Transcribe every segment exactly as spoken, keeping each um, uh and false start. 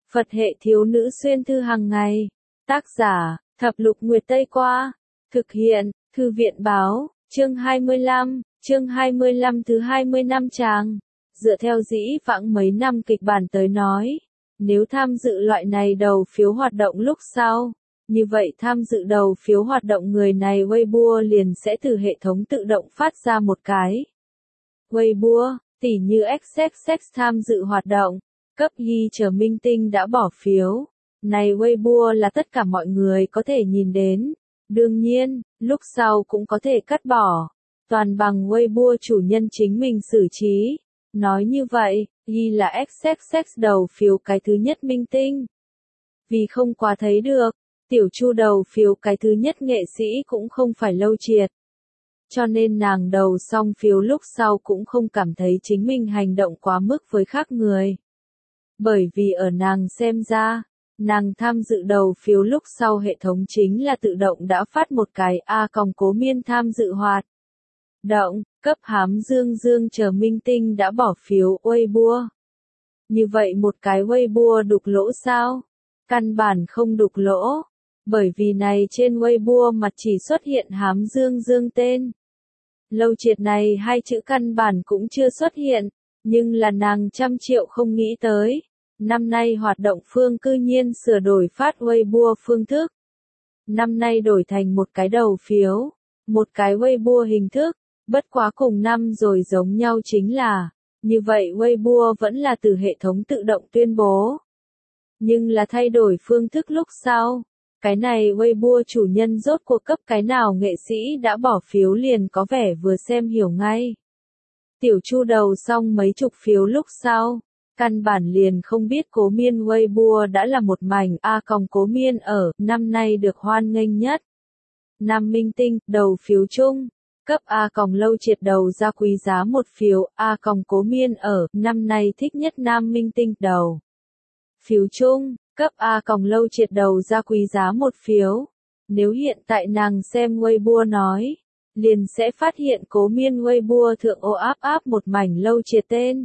Phật hệ thiếu nữ xuyên thư hàng ngày. Tác giả, Thập Lục Nguyệt Tây Qua. Thực hiện, Thư viện báo, chương hai mươi lăm, chương hai mươi lăm thứ hai mươi năm trang. Dựa theo dĩ vãng mấy năm kịch bản tới nói, nếu tham dự loại này đầu phiếu hoạt động lúc sau, như vậy tham dự đầu phiếu hoạt động người này Weibo liền sẽ từ hệ thống tự động phát ra một cái Weibo, tỉ như ích ích ích tham dự hoạt động, cấp y chờ minh tinh đã bỏ phiếu. Này Weibo là tất cả mọi người có thể nhìn đến. Đương nhiên, lúc sau cũng có thể cắt bỏ. Toàn bằng Weibo chủ nhân chính mình xử trí. Nói như vậy, y là ích ích ích đầu phiếu cái thứ nhất minh tinh. Vì không quá thấy được, Tiểu Chu đầu phiếu cái thứ nhất nghệ sĩ cũng không phải Lâu Triệt. Cho nên nàng đầu xong phiếu lúc sau cũng không cảm thấy chính mình hành động quá mức với khác người. Bởi vì ở nàng xem ra, nàng tham dự đầu phiếu lúc sau hệ thống chính là tự động đã phát một cái A còng Cố Miên tham dự hoạt động, cấp Hám Dương Dương chờ minh tinh đã bỏ phiếu Weibo. Như vậy một cái Weibo đục lỗ sao? Căn bản không đục lỗ, bởi vì này trên Weibo mặt chỉ xuất hiện Hám Dương Dương tên. Lâu Triệt này hai chữ căn bản cũng chưa xuất hiện, nhưng là nàng trăm triệu không nghĩ tới. Năm nay hoạt động phương cư nhiên sửa đổi phát Weibo phương thức. Năm nay đổi thành một cái đầu phiếu, một cái Weibo hình thức, bất quá cùng năm rồi giống nhau chính là, như vậy Weibo vẫn là từ hệ thống tự động tuyên bố. Nhưng là thay đổi phương thức lúc sau, cái này Weibo chủ nhân rốt cuộc cấp cái nào nghệ sĩ đã bỏ phiếu liền có vẻ vừa xem hiểu ngay. Tiểu Chu đầu xong mấy chục phiếu lúc sau. Căn bản liền không biết Cố Miên Weibo đã là một mảnh A còng Cố Miên ở, năm nay được hoan nghênh nhất. Nam minh tinh, đầu phiếu chung, cấp A còng Lâu Triệt đầu ra quý giá một phiếu, A còng Cố Miên ở, năm nay thích nhất nam minh tinh, đầu phiếu chung, cấp A còng Lâu Triệt đầu ra quý giá một phiếu. Nếu hiện tại nàng xem Weibo nói, liền sẽ phát hiện Cố Miên Weibo thượng ô áp áp một mảnh Lâu Triệt tên.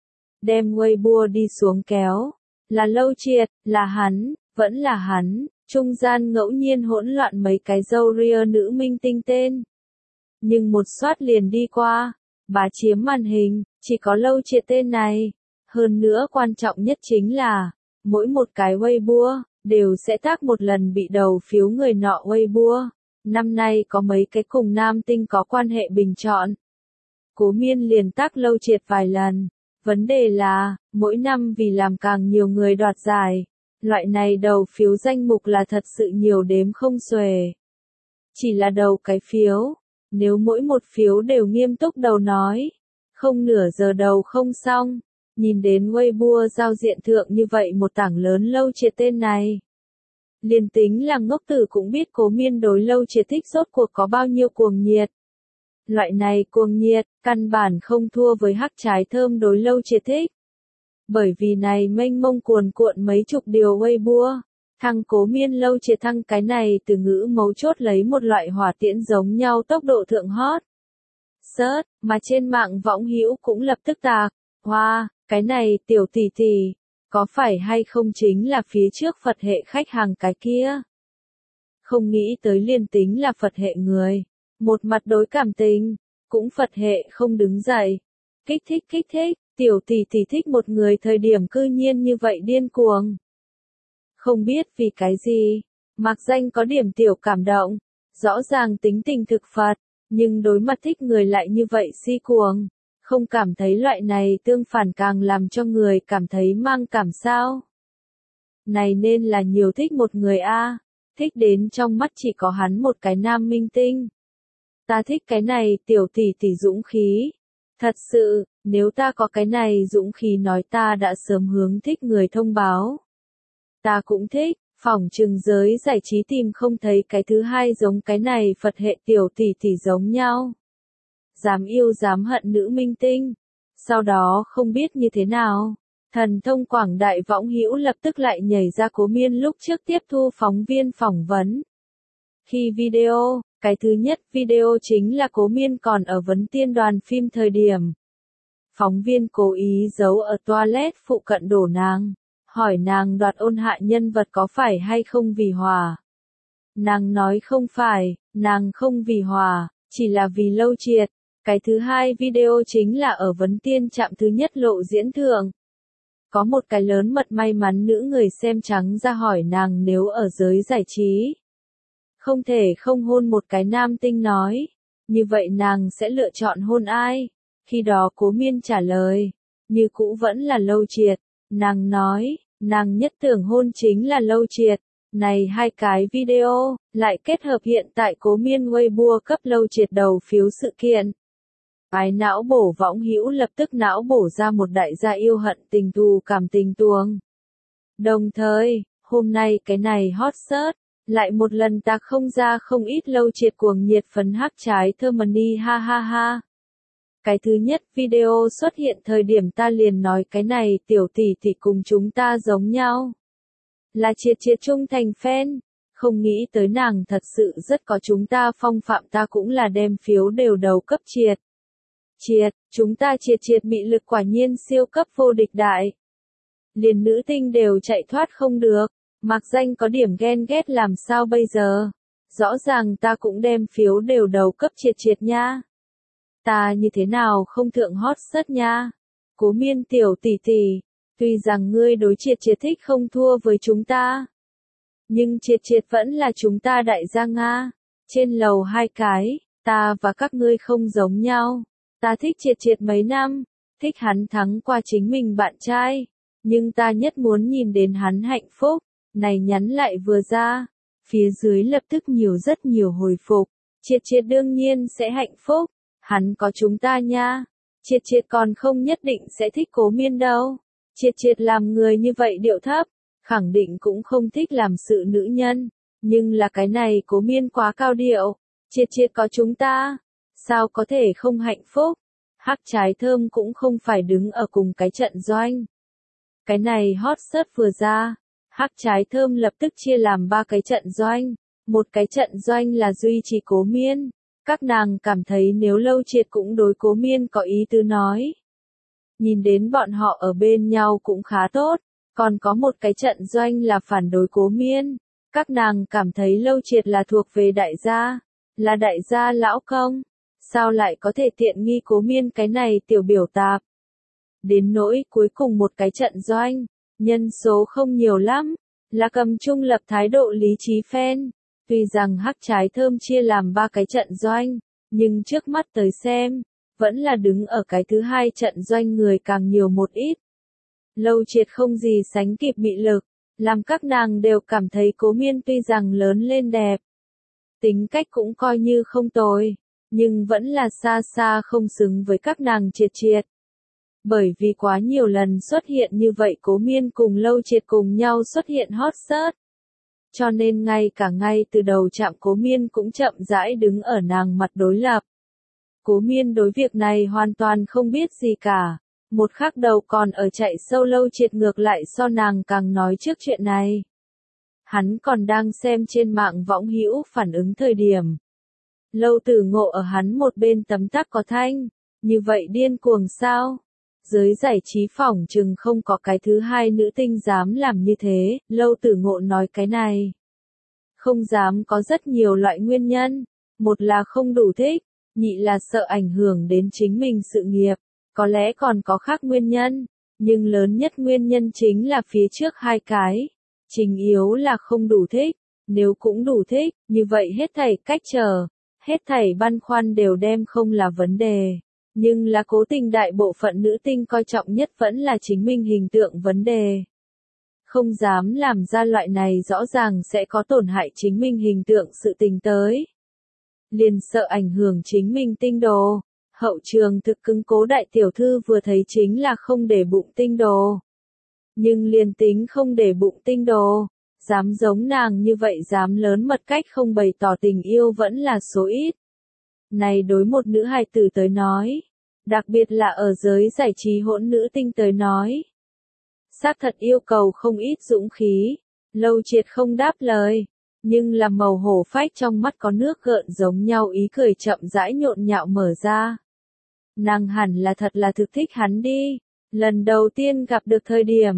Đem Weibo đi xuống kéo, là Lâu Triệt, là hắn, vẫn là hắn, trung gian ngẫu nhiên hỗn loạn mấy cái dâu ria nữ minh tinh tên. Nhưng một soát liền đi qua, bá chiếm màn hình, chỉ có Lâu Triệt tên này. Hơn nữa quan trọng nhất chính là, mỗi một cái Weibo, đều sẽ tác một lần bị đầu phiếu người nọ Weibo. Năm nay có mấy cái cùng nam tinh có quan hệ bình chọn. Cố Miên liền tác Lâu Triệt vài lần. Vấn đề là, mỗi năm vì làm càng nhiều người đoạt giải, loại này đầu phiếu danh mục là thật sự nhiều đếm không xuể. Chỉ là đầu cái phiếu, nếu mỗi một phiếu đều nghiêm túc đầu nói, không nửa giờ đầu không xong, nhìn đến Weibo giao diện thượng như vậy một tảng lớn Lâu Triệt tên này. Liền tính là ngốc tử cũng biết Cố Miên đối Lâu Triệt thích rốt cuộc có bao nhiêu cuồng nhiệt. Loại này cuồng nhiệt, căn bản không thua với hắc trái thơm đối Lâu Triệt thích. Bởi vì này mênh mông cuồn cuộn mấy chục điều Weibo, thăng Cố Miên Lâu Triệt thăng cái này từ ngữ mấu chốt lấy một loại hỏa tiễn giống nhau tốc độ thượng hot. Search, mà trên mạng võng hữu cũng lập tức tạc, hoa, wow, cái này tiểu tỷ tỷ, có phải hay không chính là phía trước Phật hệ khách hàng cái kia? Không nghĩ tới liên tính là Phật hệ người. Một mặt đối cảm tình, cũng Phật hệ không đứng dậy. Kích thích kích thích, tiểu tỷ tỷ thích một người thời điểm cư nhiên như vậy điên cuồng. Không biết vì cái gì, mặc danh có điểm tiểu cảm động, rõ ràng tính tình thực Phật, nhưng đối mặt thích người lại như vậy si cuồng, không cảm thấy loại này tương phản càng làm cho người cảm thấy mang cảm sao. Này nên là nhiều thích một người a, thích đến trong mắt chỉ có hắn một cái nam minh tinh. Ta thích cái này tiểu tỷ tỷ dũng khí. Thật sự, nếu ta có cái này dũng khí nói ta đã sớm hướng thích người thông báo. Ta cũng thích, phỏng chừng giới giải trí tìm không thấy cái thứ hai giống cái này Phật hệ tiểu tỷ tỷ giống nhau. Dám yêu dám hận nữ minh tinh. Sau đó không biết như thế nào. Thần thông quảng đại võng hữu lập tức lại nhảy ra Cố Miên lúc trước tiếp thu phóng viên phỏng vấn. Khi video, cái thứ nhất video chính là Cố Miên còn ở vấn tiên đoàn phim thời điểm. Phóng viên cố ý giấu ở toilet phụ cận đổ nàng. hỏi nàng đoạt ôn hạ nhân vật có phải hay không vì Hòa. Nàng nói không phải, nàng không vì Hòa, chỉ là vì Lâu Triệt. Cái thứ hai video chính là ở vấn tiên trạm thứ nhất lộ diễn thượng. Có một cái lớn mật may mắn nữ người xem trắng ra hỏi nàng nếu ở giới giải trí không thể không hôn một cái nam tinh nói, như vậy nàng sẽ lựa chọn hôn ai? Khi đó Cố Miên trả lời, như cũ vẫn là Lâu Triệt. Nàng nói, nàng nhất tưởng hôn chính là Lâu Triệt. Này hai cái video, lại kết hợp hiện tại Cố Miên Weibo cấp Lâu Triệt đầu phiếu sự kiện. Ái não bổ võng hữu lập tức não bổ ra một đại gia yêu hận tình thù cảm tình tuồng. Đồng thời, hôm nay cái này hot search, lại một lần ta không ra không ít Lâu Triệt cuồng nhiệt phấn hắc trái thơ money ha ha ha. Cái thứ nhất video xuất hiện thời điểm ta liền nói cái này tiểu tỷ tỷ cùng chúng ta giống nhau. Là Triệt Triệt trung thành fan, không nghĩ tới nàng thật sự rất có chúng ta phong phạm, ta cũng là đem phiếu đều đầu cấp Triệt. Triệt, chúng ta Triệt Triệt mị lực quả nhiên siêu cấp vô địch đại. Liền nữ tinh đều chạy thoát không được, mặc danh có điểm ghen ghét làm sao bây giờ. Rõ ràng ta cũng đem phiếu đều đầu cấp Triệt Triệt nha. Ta như thế nào không thượng hot search nha. Cố Miên tiểu tỷ tỷ, tuy rằng ngươi đối Triệt Triệt thích không thua với chúng ta, nhưng Triệt Triệt vẫn là chúng ta đại gia Nga. Trên lầu hai cái, ta và các ngươi không giống nhau. Ta thích Triệt Triệt mấy năm, thích hắn thắng qua chính mình bạn trai, nhưng ta nhất muốn nhìn đến hắn hạnh phúc. Này nhắn lại vừa ra, phía dưới lập tức nhiều rất nhiều hồi phục. Triệt Triệt đương nhiên sẽ hạnh phúc, hắn có chúng ta nha. Triệt Triệt còn không nhất định sẽ thích Cố Miên đâu. Triệt Triệt làm người như vậy điệu thấp, khẳng định cũng không thích làm sự nữ nhân, nhưng là cái này Cố Miên quá cao điệu. Triệt Triệt có chúng ta, sao có thể không hạnh phúc? Hắc trái thơm cũng không phải đứng ở cùng cái trận doanh. Cái này hot search vừa ra, Hắc trái thơm lập tức chia làm ba cái trận doanh. Một cái trận doanh là duy trì Cố Miên. Các nàng cảm thấy nếu Lâu Triệt cũng đối Cố Miên có ý tứ nói, nhìn đến bọn họ ở bên nhau cũng khá tốt. Còn có một cái trận doanh là phản đối Cố Miên. Các nàng cảm thấy Lâu Triệt là thuộc về đại gia, là đại gia lão công. Sao lại có thể tiện nghi Cố Miên cái này tiểu biểu tạp. Đến nỗi cuối cùng một cái trận doanh, nhân số không nhiều lắm, là cầm trung lập thái độ lý trí fan. Tuy rằng Hắc trái thơm chia làm ba cái trận doanh, nhưng trước mắt tới xem, vẫn là đứng ở cái thứ hai trận doanh người càng nhiều một ít. Lâu Triệt không gì sánh kịp mị lực, làm các nàng đều cảm thấy Cố Miên tuy rằng lớn lên đẹp, tính cách cũng coi như không tồi, nhưng vẫn là xa xa không xứng với các nàng Triệt Triệt. Bởi vì quá nhiều lần xuất hiện như vậy Cố Miên cùng Lâu Triệt cùng nhau xuất hiện hot search. Cho nên ngay cả ngay từ đầu chạm Cố Miên cũng chậm rãi đứng ở nàng mặt đối lập. Cố Miên đối việc này hoàn toàn không biết gì cả. Một khắc đầu còn ở chạy sâu Lâu Triệt ngược lại so nàng càng nói trước chuyện này. Hắn còn đang xem trên mạng võng hữu phản ứng thời điểm. Lâu Tử Ngộ ở hắn một bên tấm tắc có thanh. Như vậy điên cuồng sao? Giới giải trí phỏng chừng không có cái thứ hai nữ tinh dám làm như thế. Lâu Tử Ngộ nói cái này không dám có rất nhiều loại nguyên nhân. Một là không đủ thích, nhị là sợ ảnh hưởng đến chính mình sự nghiệp, có lẽ còn có khác nguyên nhân, nhưng lớn nhất nguyên nhân chính là phía trước hai cái. Chính yếu là không đủ thích, nếu cũng đủ thích, như vậy hết thảy cách trở, hết thảy băn khoăn đều đem không là vấn đề. Nhưng là cố tình đại bộ phận nữ tinh coi trọng nhất vẫn là chính mình hình tượng vấn đề. Không dám làm ra loại này rõ ràng sẽ có tổn hại chính mình hình tượng sự tình tới. Liền sợ ảnh hưởng chính mình tinh đồ. Hậu trường thực cứng Cố đại tiểu thư vừa thấy chính là không để bụng tinh đồ. Nhưng liền tính không để bụng tinh đồ, dám giống nàng như vậy dám lớn mật cách không bày tỏ tình yêu vẫn là số ít. Này đối một nữ hài tử tới nói, đặc biệt là ở giới giải trí hỗn nữ tinh tới nói, xác thật yêu cầu không ít dũng khí. Lâu Triệt không đáp lời, nhưng là màu hổ phách trong mắt có nước gợn giống nhau ý cười chậm rãi nhộn nhạo mở ra. Nàng hẳn là thật là thực thích hắn đi. Lần đầu tiên gặp được thời điểm,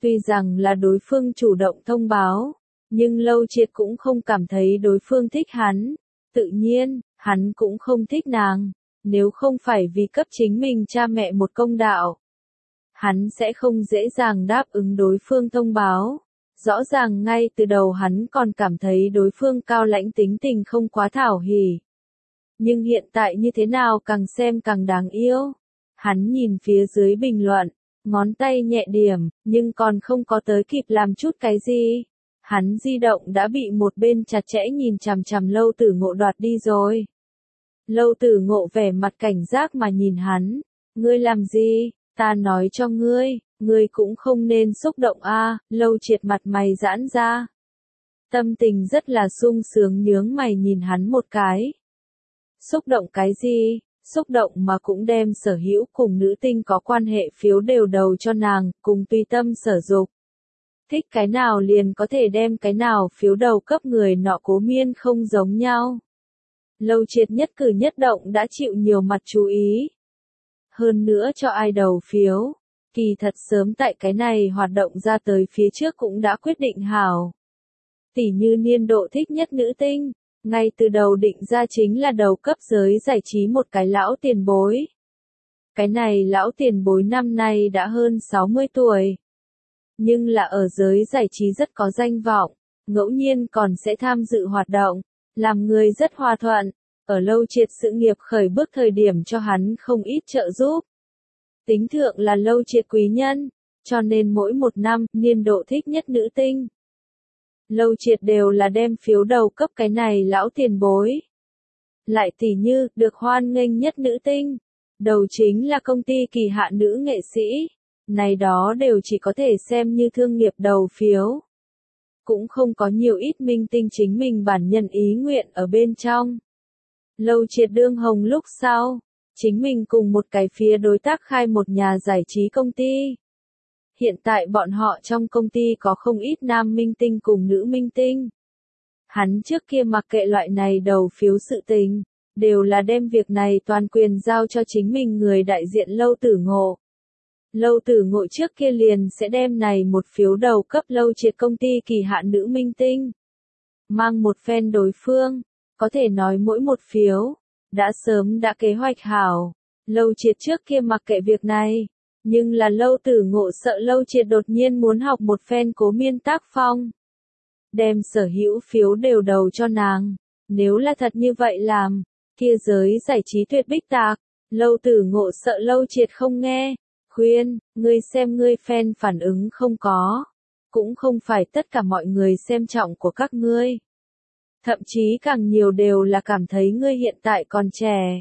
Tuy rằng là đối phương chủ động thông báo, nhưng Lâu Triệt cũng không cảm thấy đối phương thích hắn. Tự nhiên, hắn cũng không thích nàng. Nếu không phải vì cấp chính mình cha mẹ một công đạo, hắn sẽ không dễ dàng đáp ứng đối phương thông báo. Rõ ràng ngay từ đầu hắn còn cảm thấy đối phương cao lãnh tính tình không quá thảo hỉ. Nhưng hiện tại như thế nào càng xem càng đáng yêu. Hắn nhìn phía dưới bình luận, ngón tay nhẹ điểm, nhưng còn không có tới kịp làm chút cái gì. Hắn di động đã bị một bên chặt chẽ nhìn chằm chằm Lâu Tử Ngộ đoạt đi rồi. Lâu Tử Ngộ vẻ mặt cảnh giác mà nhìn hắn. Ngươi làm gì? Ta nói cho ngươi, ngươi cũng không nên xúc động a. Lâu Triệt mặt mày giãn ra. Tâm tình rất là sung sướng nhướng mày nhìn hắn một cái. Xúc động cái gì? Xúc động mà cũng đem sở hữu cùng nữ tinh có quan hệ phiếu đều đầu cho nàng, cùng tùy tâm sở dục. Thích cái nào liền có thể đem cái nào phiếu đầu cấp người nọ Cố Miên không giống nhau. Lâu Triệt nhất cử nhất động đã chịu nhiều mặt chú ý. Hơn nữa cho ai đầu phiếu, kỳ thật sớm tại cái này hoạt động ra tới phía trước cũng đã quyết định hảo. Tỷ như niên độ thích nhất nữ tinh, ngay từ đầu định ra chính là đầu cấp giới giải trí một cái lão tiền bối. Cái này lão tiền bối năm nay đã hơn sáu mươi tuổi. Nhưng là ở giới giải trí rất có danh vọng, ngẫu nhiên còn sẽ tham dự hoạt động, làm người rất hòa thuận. Ở Lâu Triệt sự nghiệp khởi bước thời điểm cho hắn không ít trợ giúp. Tính thượng là Lâu Triệt quý nhân, cho nên mỗi một năm, niên độ thích nhất nữ tinh. Lâu Triệt đều là đem phiếu đầu cấp cái này lão tiền bối. Lại tỉ như, được hoan nghênh nhất nữ tinh. Đầu chính là công ty kỳ hạ nữ nghệ sĩ. Này đó đều chỉ có thể xem như thương nghiệp đầu phiếu. Cũng không có nhiều ít minh tinh chính mình bản nhân ý nguyện ở bên trong. Lâu Triệt đương hồng lúc sau, chính mình cùng một cái phía đối tác khai một nhà giải trí công ty. Hiện tại bọn họ trong công ty có không ít nam minh tinh cùng nữ minh tinh. Hắn trước kia mặc kệ loại này đầu phiếu sự tình, đều là đem việc này toàn quyền giao cho chính mình người đại diện Lâu Tử Ngộ. Lâu Tử Ngộ trước kia liền sẽ đem này một phiếu đầu cấp Lâu Triệt công ty kỳ hạ nữ minh tinh. Mang một phen đối phương, có thể nói mỗi một phiếu, đã sớm đã kế hoạch hảo. Lâu Triệt trước kia mặc kệ việc này, nhưng là Lâu Tử Ngộ sợ Lâu Triệt đột nhiên muốn học một phen Cố Miên tác phong. Đem sở hữu phiếu đều đầu cho nàng, nếu là thật như vậy làm, kia giới giải trí tuyệt bích tạc. Lâu Tử Ngộ sợ Lâu Triệt không nghe, khuyên, ngươi xem ngươi fan phản ứng không có, cũng không phải tất cả mọi người xem trọng của các ngươi. Thậm chí càng nhiều đều là cảm thấy ngươi hiện tại còn trẻ.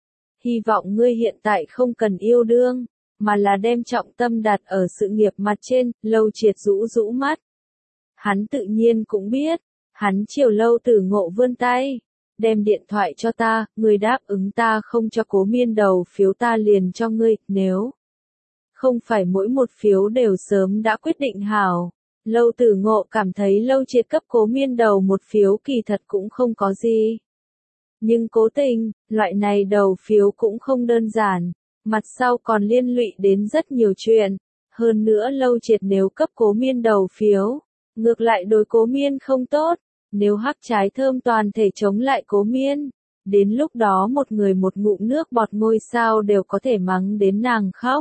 Hy vọng ngươi hiện tại không cần yêu đương, mà là đem trọng tâm đặt ở sự nghiệp mặt trên. Lâu Triệt rũ rũ mắt. Hắn tự nhiên cũng biết, hắn chiều Lâu Tử Ngộ vươn tay, đem điện thoại cho ta, ngươi đáp ứng ta không cho Cố Miên đầu phiếu ta liền cho ngươi, nếu không phải mỗi một phiếu đều sớm đã quyết định hảo. Lâu Tử Ngộ cảm thấy Lâu Triệt cấp Cố Miên đầu một phiếu kỳ thật cũng không có gì. Nhưng cố tình, loại này đầu phiếu cũng không đơn giản, mặt sau còn liên lụy đến rất nhiều chuyện. Hơn nữa Lâu Triệt nếu cấp Cố Miên đầu phiếu, ngược lại đối Cố Miên không tốt. Nếu hắc trái thơm toàn thể chống lại Cố Miên, đến lúc đó một người một ngụm nước bọt ngôi sao đều có thể mắng đến nàng khóc.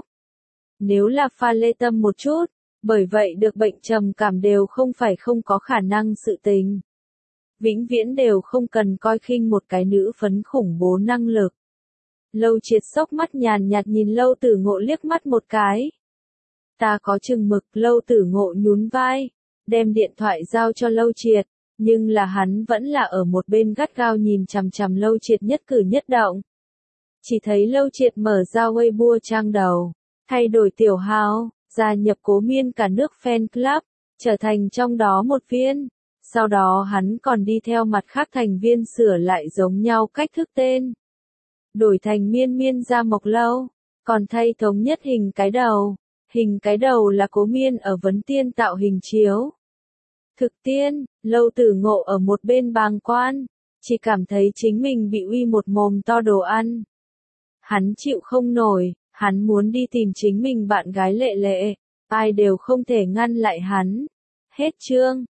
Nếu là pha lê tâm một chút, bởi vậy được bệnh trầm cảm đều không phải không có khả năng sự tình. Vĩnh viễn đều không cần coi khinh một cái nữ phấn khủng bố năng lực. Lâu Triệt sốc mắt nhàn nhạt nhìn Lâu Tử Ngộ liếc mắt một cái. Ta có chừng mực. Lâu Tử Ngộ nhún vai, đem điện thoại giao cho Lâu Triệt, nhưng là hắn vẫn là ở một bên gắt gao nhìn chằm chằm Lâu Triệt nhất cử nhất động. Chỉ thấy Lâu Triệt mở ra Weibo trang đầu, thay đổi tiểu hào, gia nhập Cố Miên cả nước fan club, trở thành trong đó một viên. Sau đó hắn còn đi theo mặt khác thành viên sửa lại giống nhau cách thức tên. Đổi thành Miên Miên Gia Mộc Lâu, còn thay thống nhất hình cái đầu. Hình cái đầu là Cố Miên ở vấn tiên tạo hình chiếu. Thực tiên, Lâu Tử Ngộ ở một bên bàng quan, chỉ cảm thấy chính mình bị uy một mồm to đồ ăn. Hắn chịu không nổi, hắn muốn đi tìm chính mình bạn gái Lệ Lệ. ai đều không thể ngăn lại hắn. Hết chương.